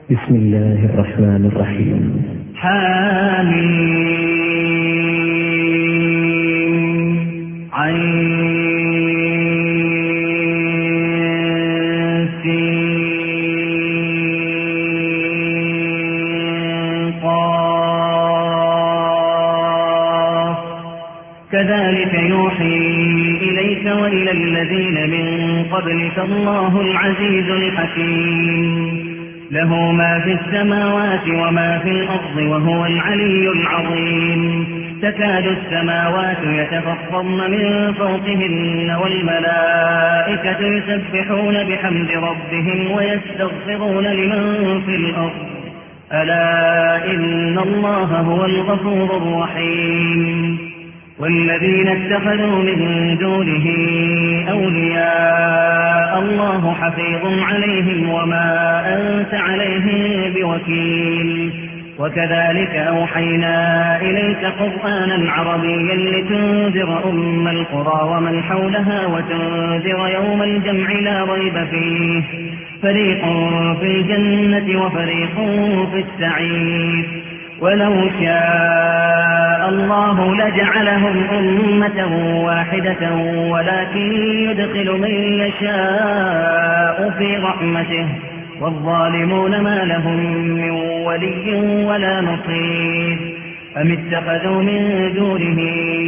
بسم الله الرحمن الرحيم. حميم عين قاف كذلك يوحي إليك وإلى الذين من قبلك الله العزيز الحكيم له ما في السماوات وما في الأرض وهو العلي العظيم تكاد السماوات يتفطرن من فوقهن والملائكة يسبحون بحمد ربهم ويستغفرون لمن في الأرض ألا إن الله هو الغفور الرحيم والذين اتخذوا من دونه أولياء الله حفيظ عليهم وما أنت عليهم بوكيل وكذلك أوحينا إليك قرآنا عربيا لتنذر أم القرى ومن حولها وتنذر يوم الجمع لا ريب فيه فريق في الجنة وفريق في السعير ولو شاء الله لجعلهم أمة واحدة ولكن يدخل من يشاء في رحمته والظالمون ما لهم من ولي ولا نصير أم اتخذوا من دونه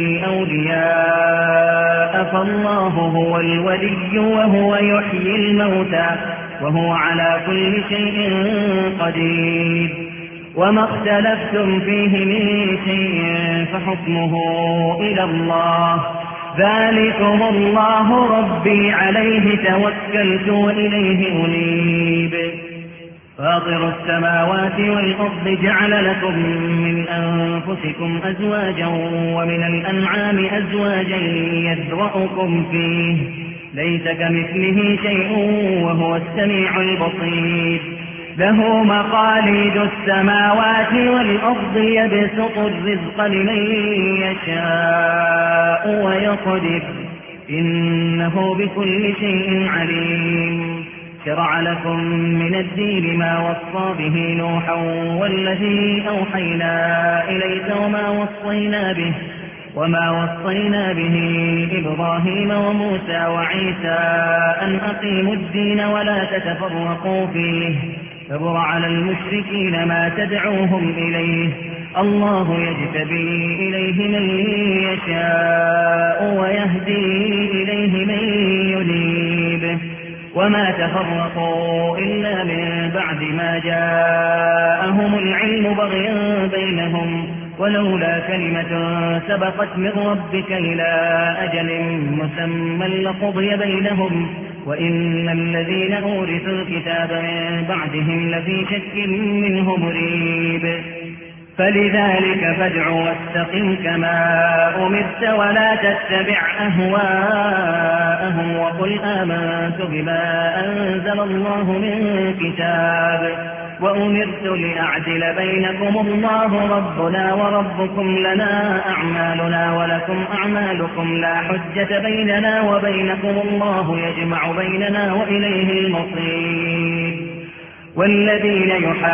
أولياء فالله هو الولي وهو يحيي الموتى وهو على كل شيء قدير وما اختلفتم فيه من شيء فحكمه إلى الله ذلكم الله ربي عليه توكلت وإليه أنيب فاطر السماوات والأرض جعل لكم من أنفسكم أزواجا ومن الأنعام أزواجا يذرأكم فيه ليس كمثله شيء وهو السميع البصير له مقاليد السماوات والأرض يبسط الرزق لمن يشاء ويقدر إنه بكل شيء عليم شرع لكم من الدين ما وصى به نوحا والذي أوحينا إليك وما وصينا به إبراهيم وموسى وعيسى أن أقيموا الدين ولا تتفرقوا فيه كبر على المشركين ما تدعوهم إليه الله يجتبي إليه من يشاء ويهدي إليه من ينيب وما تفرقوا إلا من بعد ما جاءهم العلم بغيا بينهم ولولا كلمة سبقت من ربك إلى أجل مسمى لقضي بينهم وإن الذين أورثوا الكتاب من بعدهم لفي شك منه مريب فلذلك فادع واستقم كما أمرت ولا تتبع أهواءهم وقل آمنت بما أنزل الله من كتاب وأمرت لأعدل بينكم الله ربنا وربكم لنا أعمالنا ولكم أعمالكم لا حجة بيننا وبينكم الله يجمع بيننا وإليه المصير والذين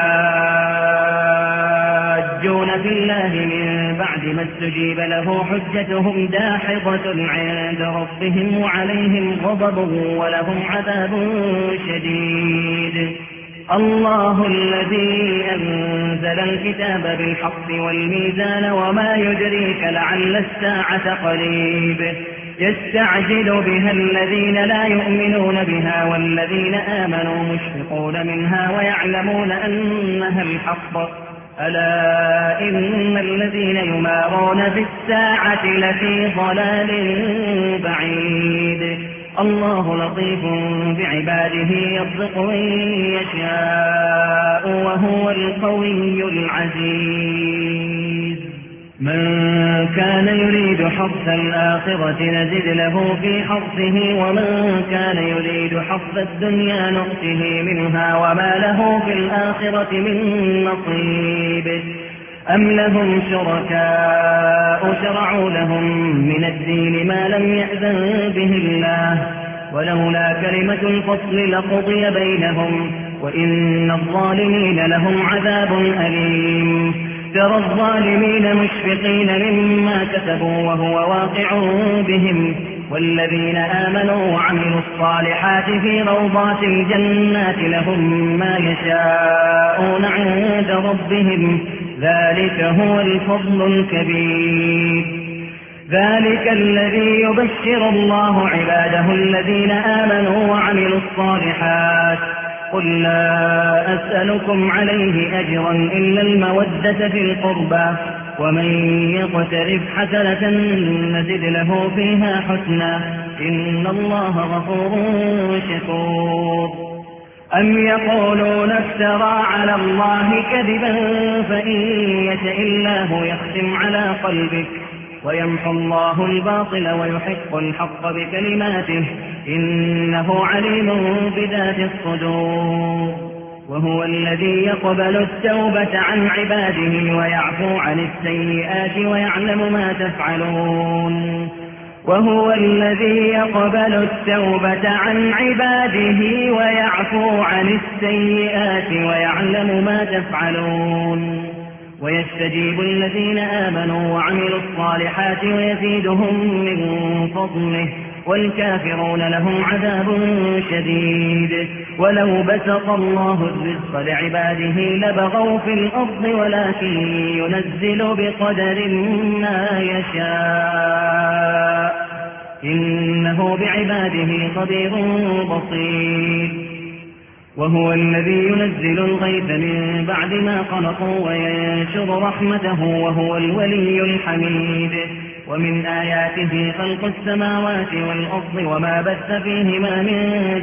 يحاجون في الله من بعد ما استجيب له حجتهم داحضة عند ربهم وعليهم غضب ولهم عذاب شديد الله الذي أنزل الكتاب بالحق والميزان وما يدريك لعل الساعة قريب يستعجل بها الذين لا يؤمنون بها والذين آمنوا مشفقون منها ويعلمون أنها الحق ألا إن الذين يمارون بالساعة لفي ضلال بعيد الله لطيف بعباده يرزق من يشاء وهو القوي العزيز من كان يريد حرث الآخرة نزد له في حرثه ومن كان يريد حرث الدنيا نؤته منها وما له في الآخرة من نصيب أم لهم شركاء شرعوا لهم من الدين ما لم يأذن به الله ولولا كلمة الفصل لقضي بينهم وإن الظالمين لهم عذاب أليم. ترى الظالمين مشفقين مما كسبوا وهو واقع بهم، والذين آمنوا وعملوا الصالحات في روضات الجنات لهم ما يشاءون عند ربهم، ذلك هو الفضل الكبير. ذلك الذي يبشر الله عباده الذين آمنوا وعملوا الصالحات. قل لا أسألكم عليه أجرا إلا المودة في القربى، ومن يقترف حسنة نزد له فيها حسنا، إن الله غفور شكور. أم يقولون افترى على الله كذبا، فإن يشاء الله يختم على قلبك ويمحو الله الباطل ويحق الحق بكلماته، إنه عليم بذات الصدور. وهو الذي يقبل التوبة عن عباده ويعفو عن السيئات ويعلم ما تفعلون. وهو الذي يقبل التوبة عن عباده ويعفو عن السيئات ويعلم ما تفعلون، ويستجيب الذين آمنوا وعملوا الصالحات ويزيدهم من فضله، والكافرون لهم عذاب شديد. ولو بسط الله الرزق لعباده لبغوا في الأرض، ولكن ينزل بقدر ما يشاء، إنه بعباده خبير بصير. وهو الذي ينزل الغيث من بعد ما قنطوا وينشر رحمته، وهو الولي الحميد. ومن آياته خلق السماوات والأرض وما بث فيهما من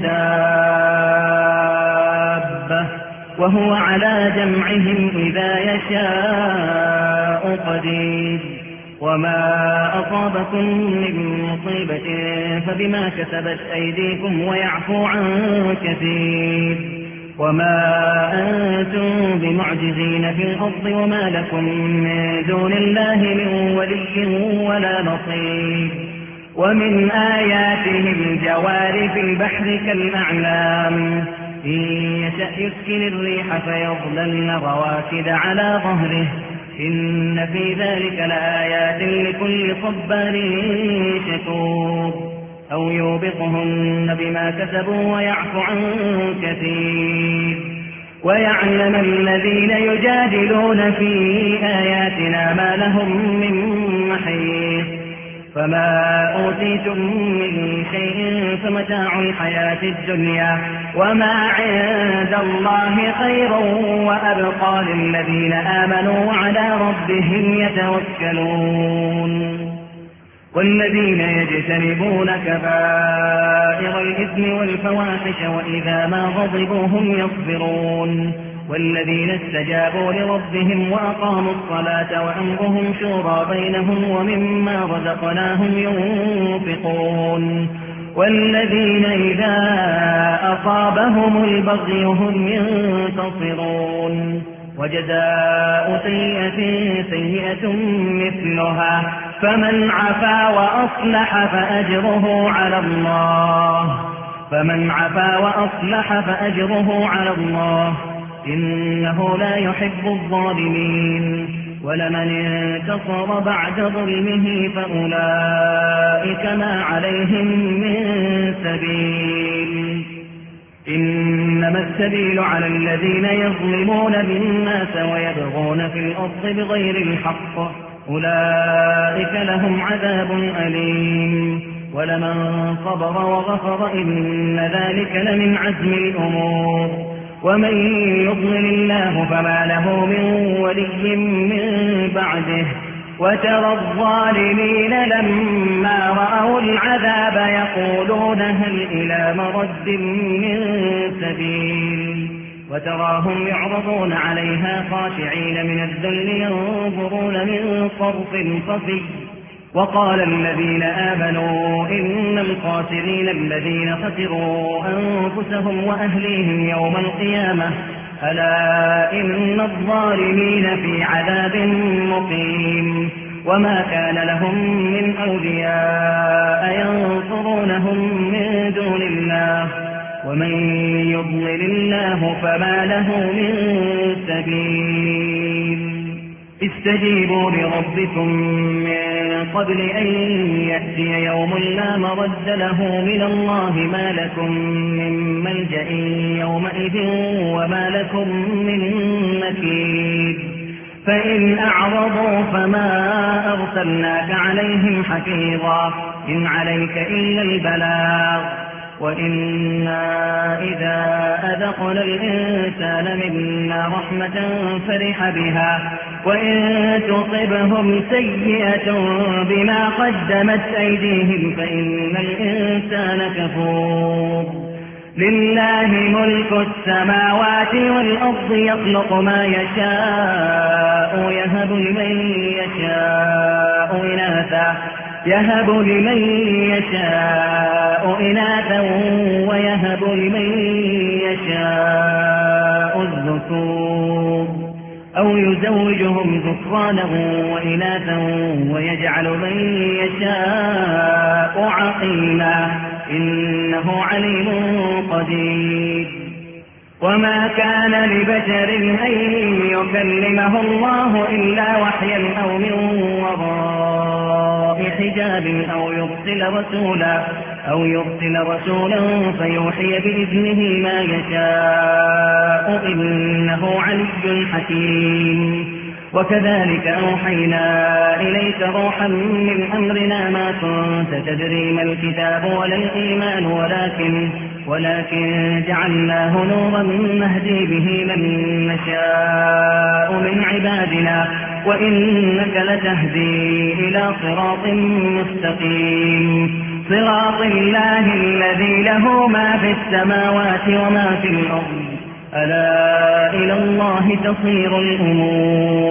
دابة، وهو على جمعهم إذا يشاء قدير. وما أصابكم من مصيبة فبما كسبت أيديكم ويعفو عن كثير. وما أنتم بمعجزين في الأرض وما لكم من دون الله من ولي ولا نصير. ومن آياته الجوار في البحر كالأعلام، إن يشأ يسكن الريح فيظللن رواكد على ظهره، إن في ذلك لآيات لكل صبار شكور. أو يوبقهن بما كسبوا ويعفو عن كثير. ويعلم الذين يجادلون في آياتنا ما لهم من محيص. فما أوتيتم من شيء فمتاع الحياة الدنيا، وما عند الله خير وأبقى للذين آمنوا وعلى ربهم يتوكلون. والذين يجتنبون كبائر الإثم والفواحش وإذا ما غضبوا هم يصبرون. والذين استجابوا لربهم وأقاموا الصلاة وأمرهم شورى بينهم ومما رزقناهم ينفقون. والذين إذا أصابهم البغي هم ينتصرون. وجزاء سيئة سيئة مثلها، فمن عفا وأصلح فأجره على الله، إنه لا يحب الظالمين. ولمن انتصر بعد ظلمه فأولئك ما عليهم من سبيل. إنما السبيل على الذين يظلمون بالناس ويبغون في الأرض بغير الحق، أولئك لهم عذاب أليم. ولمن صبر وغفر إن ذلك لمن عزم الأمور. ومن يضلل الله فما له من ولي من بعده. وترى الظالمين لما رأوا العذاب يقولون هل إلى مرد من سبيل. وتراهم يعرضون عليها خاشعين من الذل ينظرون من صرف خفي. وقال الذين آمنوا إن الخاسرين الذين خسروا أنفسهم وأهليهم يوم القيامة، ألا إن الظالمين في عذاب مقيم. وما كان لهم من أولياء ينصرونهم من دون الله، ومن يضلل الله فما له من سبيل استجيبوا لربكم من قبل أن يأتي يوم لا مرد له من الله ما لكم من ملجأ يومئذ وما لكم من نكير فإن أعرضوا فما أرسلناك عليهم حفيظا إن عليك إلا البلاغ وإنا إذا أذقنا الإنسان منا رحمة فرح بها وإن تصبهم سيئة بما قدمت أيديهم فإن الإنسان كفور لله ملك السماوات والأرض يخلق ما يشاء يهب لمن يشاء إناثا ويهب لمن يشاء الذكور أو يزوجهم ذكرانا وإناثا ويجعل من يشاء عقيما إنه عليم قدير وما كان لبشر أن يكلمه الله إلا وحيا أو من وراء حجاب أو يرسل رسولا فيوحي بإذنه ما يشاء إنه علي حكيم وكذلك أوحينا إليك روحا من أمرنا ما كنت تدري ما الكتاب ولا الإيمان ولكن جعلناه نورا نهدي به من نشاء من عبادنا وإنك لتهدي إلى صراط مستقيم صراط الله الذي له ما في السماوات وما في الأرض ألا إلى الله تصير الأمور